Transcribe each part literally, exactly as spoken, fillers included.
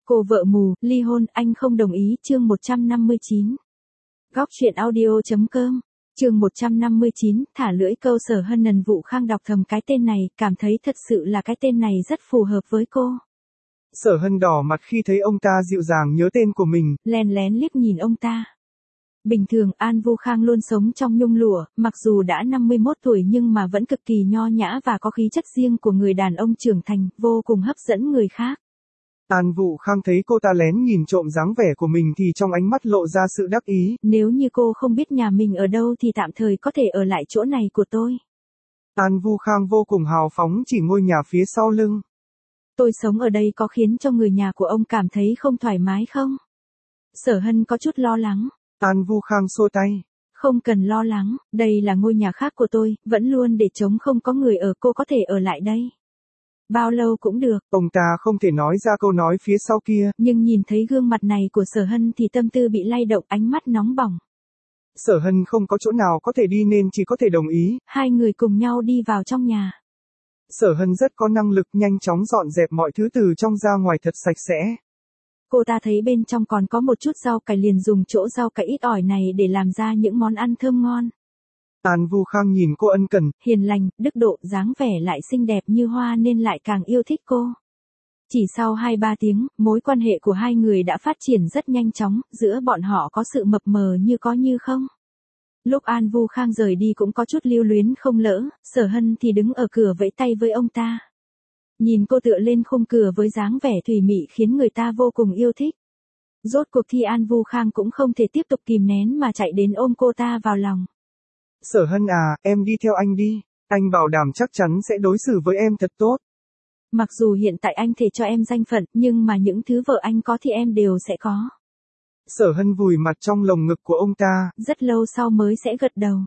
Cô vợ mù, ly hôn, anh không đồng ý, chương một trăm năm mươi chín. Góc truyện audio.com, chương một trăm năm mươi chín, thả lưỡi câu Sở Hân. Nần Vũ Khang đọc thầm cái tên này, cảm thấy thật sự là cái tên này rất phù hợp với cô. Sở Hân đỏ mặt khi thấy ông ta dịu dàng nhớ tên của mình, lén lén liếc nhìn ông ta. Bình thường An Vu Khang luôn sống trong nhung lụa, mặc dù đã năm mươi mốt tuổi nhưng mà vẫn cực kỳ nho nhã và có khí chất riêng của người đàn ông trưởng thành, vô cùng hấp dẫn người khác. An Vũ Khang thấy cô ta lén nhìn trộm dáng vẻ của mình thì trong ánh mắt lộ ra sự đắc ý. Nếu như cô không biết nhà mình ở đâu thì tạm thời có thể ở lại chỗ này của tôi. An Vũ Khang vô cùng hào phóng chỉ ngôi nhà phía sau lưng. Tôi sống ở đây có khiến cho người nhà của ông cảm thấy không thoải mái không? Sở Hân có chút lo lắng. An Vũ Khang xua tay. Không cần lo lắng, đây là ngôi nhà khác của tôi, vẫn luôn để trống không có người ở, cô có thể ở lại đây. Bao lâu cũng được. Ông ta không thể nói ra câu nói phía sau kia. Nhưng nhìn thấy gương mặt này của Sở Hân thì tâm tư bị lay động, ánh mắt nóng bỏng. Sở Hân không có chỗ nào có thể đi nên chỉ có thể đồng ý. Hai người cùng nhau đi vào trong nhà. Sở Hân rất có năng lực nhanh chóng dọn dẹp mọi thứ từ trong ra ngoài thật sạch sẽ. Cô ta thấy bên trong còn có một chút rau cải liền dùng chỗ rau cải ít ỏi này để làm ra những món ăn thơm ngon. An Vũ Khang nhìn cô ân cần, hiền lành, đức độ, dáng vẻ lại xinh đẹp như hoa nên lại càng yêu thích cô. Chỉ sau hai ba tiếng, mối quan hệ của hai người đã phát triển rất nhanh chóng, giữa bọn họ có sự mập mờ như có như không. Lúc An Vu Khang rời đi cũng có chút lưu luyến không lỡ, Sở Hân thì đứng ở cửa vẫy tay với ông ta. Nhìn cô tựa lên khung cửa với dáng vẻ thùy mị khiến người ta vô cùng yêu thích. Rốt cuộc thì An Vu Khang cũng không thể tiếp tục kìm nén mà chạy đến ôm cô ta vào lòng. Sở Hân à, em đi theo anh đi, anh bảo đảm chắc chắn sẽ đối xử với em thật tốt. Mặc dù hiện tại anh thể cho em danh phận, nhưng mà những thứ vợ anh có thì em đều sẽ có. Sở Hân vùi mặt trong lồng ngực của ông ta. Rất lâu sau mới sẽ gật đầu.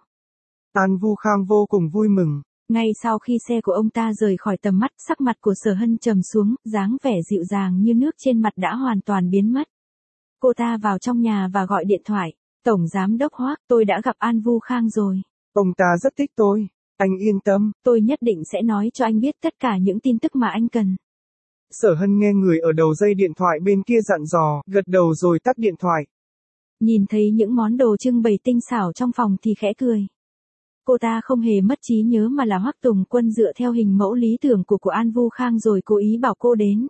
An Vu Khang vô cùng vui mừng. Ngay sau khi xe của ông ta rời khỏi tầm mắt, sắc mặt của Sở Hân trầm xuống, dáng vẻ dịu dàng như nước trên mặt đã hoàn toàn biến mất. Cô ta vào trong nhà và gọi điện thoại. Tổng giám đốc Hoác, tôi đã gặp An Vu Khang rồi. Ông ta rất thích tôi. Anh yên tâm. Tôi nhất định sẽ nói cho anh biết tất cả những tin tức mà anh cần. Sở Hân nghe người ở đầu dây điện thoại bên kia dặn dò, gật đầu rồi tắt điện thoại. Nhìn thấy những món đồ trưng bày tinh xảo trong phòng thì khẽ cười. Cô ta không hề mất trí nhớ mà là Hoắc Tùng Quân dựa theo hình mẫu lý tưởng của của An Vu Khang rồi cố ý bảo cô đến.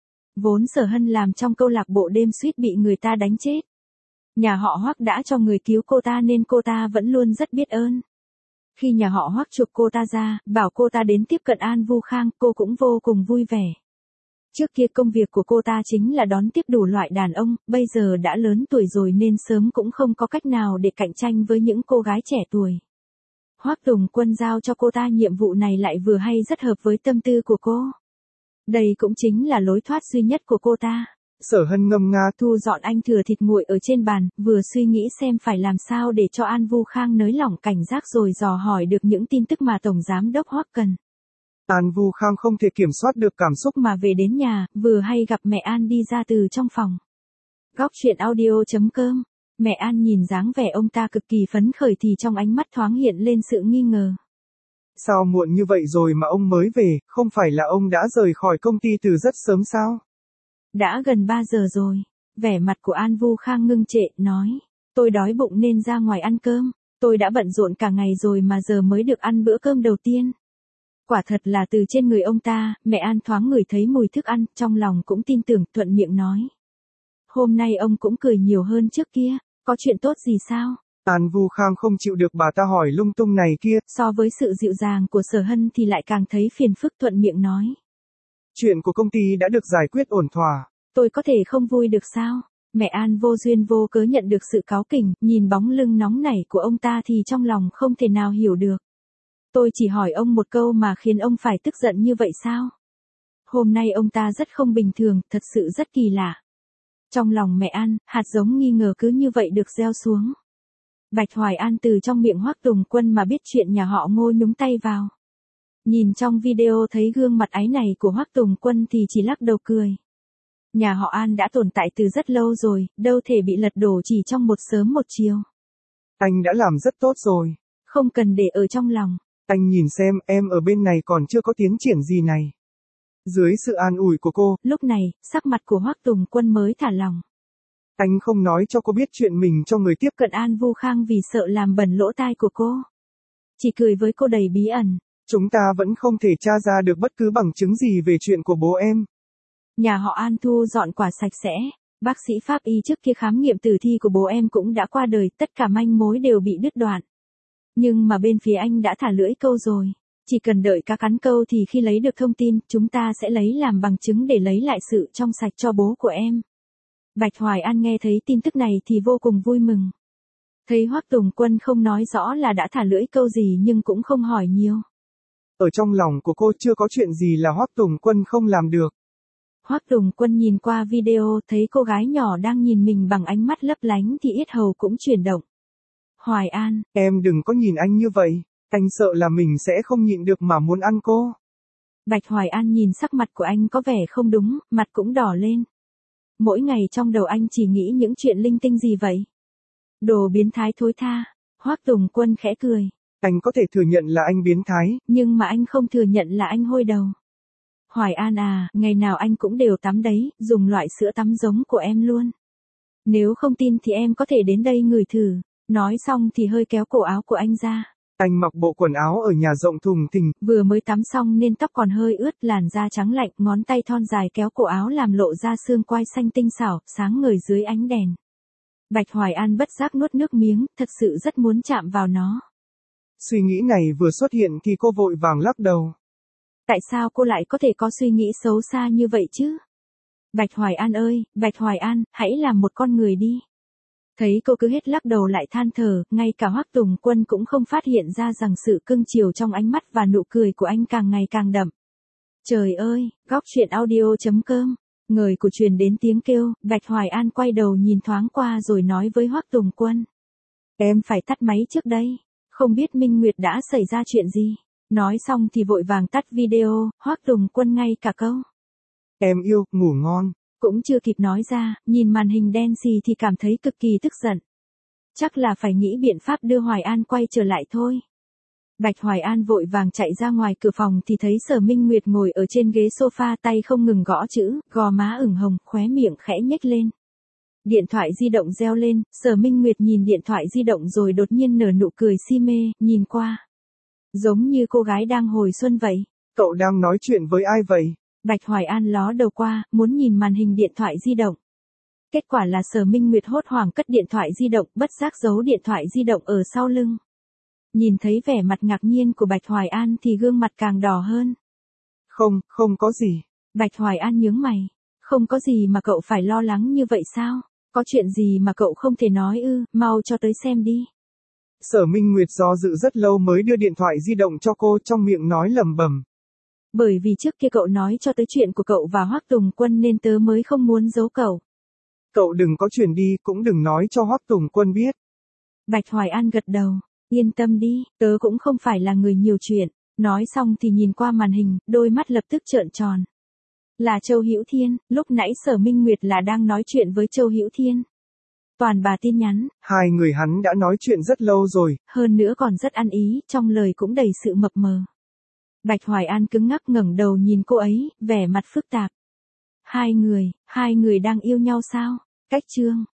Vốn Sở Hân làm trong câu lạc bộ đêm suýt bị người ta đánh chết. Nhà họ Hoắc đã cho người cứu cô ta nên cô ta vẫn luôn rất biết ơn. Khi nhà họ Hoắc chuộc cô ta ra, bảo cô ta đến tiếp cận An Vu Khang, cô cũng vô cùng vui vẻ. Trước kia công việc của cô ta chính là đón tiếp đủ loại đàn ông, bây giờ đã lớn tuổi rồi nên sớm cũng không có cách nào để cạnh tranh với những cô gái trẻ tuổi. Hoắc Tùng Quân giao cho cô ta nhiệm vụ này lại vừa hay rất hợp với tâm tư của cô. Đây cũng chính là lối thoát duy nhất của cô ta. Sở Hân ngâm nga thu dọn anh thừa thịt nguội ở trên bàn, vừa suy nghĩ xem phải làm sao để cho An Vu Khang nới lỏng cảnh giác rồi dò hỏi được những tin tức mà Tổng Giám Đốc Hoắc cần. An Vu Khang không thể kiểm soát được cảm xúc mà về đến nhà, vừa hay gặp mẹ An đi ra từ trong phòng. Góc truyện audio.com, mẹ An nhìn dáng vẻ ông ta cực kỳ phấn khởi thì trong ánh mắt thoáng hiện lên sự nghi ngờ. Sao muộn như vậy rồi mà ông mới về, không phải là ông đã rời khỏi công ty từ rất sớm sao? Đã gần ba giờ rồi. Vẻ mặt của An Vu Khang ngưng trệ, nói. Tôi đói bụng nên ra ngoài ăn cơm. Tôi đã bận rộn cả ngày rồi mà giờ mới được ăn bữa cơm đầu tiên. Quả thật là từ trên người ông ta, mẹ An thoáng ngửi thấy mùi thức ăn, trong lòng cũng tin tưởng, thuận miệng nói. Hôm nay ông cũng cười nhiều hơn trước kia, có chuyện tốt gì sao? An Vu Khang không chịu được bà ta hỏi lung tung này kia. So với sự dịu dàng của Sở Hân thì lại càng thấy phiền phức, thuận miệng nói. Chuyện của công ty đã được giải quyết ổn thỏa. Tôi có thể không vui được sao? Mẹ An vô duyên vô cớ nhận được sự cáu kỉnh, nhìn bóng lưng nóng nảy của ông ta thì trong lòng không thể nào hiểu được. Tôi chỉ hỏi ông một câu mà khiến ông phải tức giận như vậy sao? Hôm nay ông ta rất không bình thường, thật sự rất kỳ lạ. Trong lòng mẹ An, hạt giống nghi ngờ cứ như vậy được gieo xuống. Bạch Hoài An từ trong miệng Hoắc Tùng Quân mà biết chuyện nhà họ Ngô nhúng tay vào. Nhìn trong video thấy gương mặt áy này của Hoắc Tùng Quân thì chỉ lắc đầu cười. Nhà họ An đã tồn tại từ rất lâu rồi, đâu thể bị lật đổ chỉ trong một sớm một chiều. Anh đã làm rất tốt rồi. Không cần để ở trong lòng. Anh nhìn xem, em ở bên này còn chưa có tiến triển gì này. Dưới sự an ủi của cô, lúc này, sắc mặt của Hoắc Tùng Quân mới thả lỏng. Anh không nói cho cô biết chuyện mình cho người tiếp Cận An Vu Khang vì sợ làm bẩn lỗ tai của cô. Chỉ cười với cô đầy bí ẩn. Chúng ta vẫn không thể tra ra được bất cứ bằng chứng gì về chuyện của bố em. Nhà họ An thu dọn quả sạch sẽ. Bác sĩ pháp y trước kia khám nghiệm tử thi của bố em cũng đã qua đời, tất cả manh mối đều bị đứt đoạn. Nhưng mà bên phía anh đã thả lưỡi câu rồi. Chỉ cần đợi cá cắn câu thì khi lấy được thông tin, chúng ta sẽ lấy làm bằng chứng để lấy lại sự trong sạch cho bố của em. Bạch Hoài An nghe thấy tin tức này thì vô cùng vui mừng. Thấy Hoắc Tùng Quân không nói rõ là đã thả lưỡi câu gì nhưng cũng không hỏi nhiều. Ở trong lòng của cô chưa có chuyện gì là Hoắc Tùng Quân không làm được. Hoắc Tùng Quân nhìn qua video thấy cô gái nhỏ đang nhìn mình bằng ánh mắt lấp lánh thì yết hầu cũng chuyển động. Hoài An, em đừng có nhìn anh như vậy, anh sợ là mình sẽ không nhịn được mà muốn ăn cô. Bạch Hoài An nhìn sắc mặt của anh có vẻ không đúng, mặt cũng đỏ lên. Mỗi ngày trong đầu anh chỉ nghĩ những chuyện linh tinh gì vậy? Đồ biến thái thối tha. Hoắc Tùng Quân khẽ cười. Anh có thể thừa nhận là anh biến thái. Nhưng mà anh không thừa nhận là anh hôi đầu. Hoài An à, ngày nào anh cũng đều tắm đấy, dùng loại sữa tắm giống của em luôn. Nếu không tin thì em có thể đến đây ngửi thử. Nói xong thì hơi kéo cổ áo của anh ra. Anh mặc bộ quần áo ở nhà rộng thùng thình. Vừa mới tắm xong nên tóc còn hơi ướt, làn da trắng lạnh, ngón tay thon dài kéo cổ áo làm lộ ra xương quai xanh tinh xảo, sáng ngời dưới ánh đèn. Bạch Hoài An bất giác nuốt nước miếng, thật sự rất muốn chạm vào nó. Suy nghĩ này vừa xuất hiện thì cô vội vàng lắc đầu. Tại sao cô lại có thể có suy nghĩ xấu xa như vậy chứ? Bạch Hoài An ơi, Bạch Hoài An, hãy làm một con người đi. Thấy cô cứ hết lắc đầu lại than thở, ngay cả Hoắc Tùng Quân cũng không phát hiện ra rằng sự cưng chiều trong ánh mắt và nụ cười của anh càng ngày càng đậm. Trời ơi, góc truyện audio chấm com. Người của truyền đến tiếng kêu, Bạch Hoài An quay đầu nhìn thoáng qua rồi nói với Hoắc Tùng Quân. Em phải tắt máy trước đây, không biết Minh Nguyệt đã xảy ra chuyện gì. Nói xong thì vội vàng tắt video, Hoắc Tùng Quân ngay cả câu. Em yêu, ngủ ngon. Cũng chưa kịp nói ra, nhìn màn hình đen xì thì cảm thấy cực kỳ tức giận. Chắc là phải nghĩ biện pháp đưa Hoài An quay trở lại thôi. Bạch Hoài An vội vàng chạy ra ngoài cửa phòng thì thấy Sở Minh Nguyệt ngồi ở trên ghế sofa, tay không ngừng gõ chữ, gò má ửng hồng, khóe miệng khẽ nhếch lên. Điện thoại di động reo lên, Sở Minh Nguyệt nhìn điện thoại di động rồi đột nhiên nở nụ cười si mê, nhìn qua. Giống như cô gái đang hồi xuân vậy. Cậu đang nói chuyện với ai vậy? Bạch Hoài An ló đầu qua, muốn nhìn màn hình điện thoại di động. Kết quả là Sở Minh Nguyệt hốt hoảng cất điện thoại di động, bất giác giấu điện thoại di động ở sau lưng. Nhìn thấy vẻ mặt ngạc nhiên của Bạch Hoài An thì gương mặt càng đỏ hơn. Không, không có gì. Bạch Hoài An nhướng mày. Không có gì mà cậu phải lo lắng như vậy sao? Có chuyện gì mà cậu không thể nói ư, mau cho tới xem đi. Sở Minh Nguyệt do dự rất lâu mới đưa điện thoại di động cho cô, trong miệng nói lẩm bẩm. Bởi vì trước kia cậu nói cho tới chuyện của cậu và Hoắc Tùng Quân nên tớ mới không muốn giấu cậu. Cậu đừng có chuyển đi, cũng đừng nói cho Hoắc Tùng Quân biết. Bạch Hoài An gật đầu. Yên tâm đi, tớ cũng không phải là người nhiều chuyện. Nói xong thì nhìn qua màn hình, đôi mắt lập tức trợn tròn. Là Châu Hữu Thiên, lúc nãy Sở Minh Nguyệt là đang nói chuyện với Châu Hữu Thiên. Toàn bà tin nhắn. Hai người hắn đã nói chuyện rất lâu rồi. Hơn nữa còn rất ăn ý, trong lời cũng đầy sự mập mờ. Bạch Hoài An cứng ngắc ngẩng đầu nhìn cô ấy, vẻ mặt phức tạp. Hai người, hai người đang yêu nhau sao? Cách chương.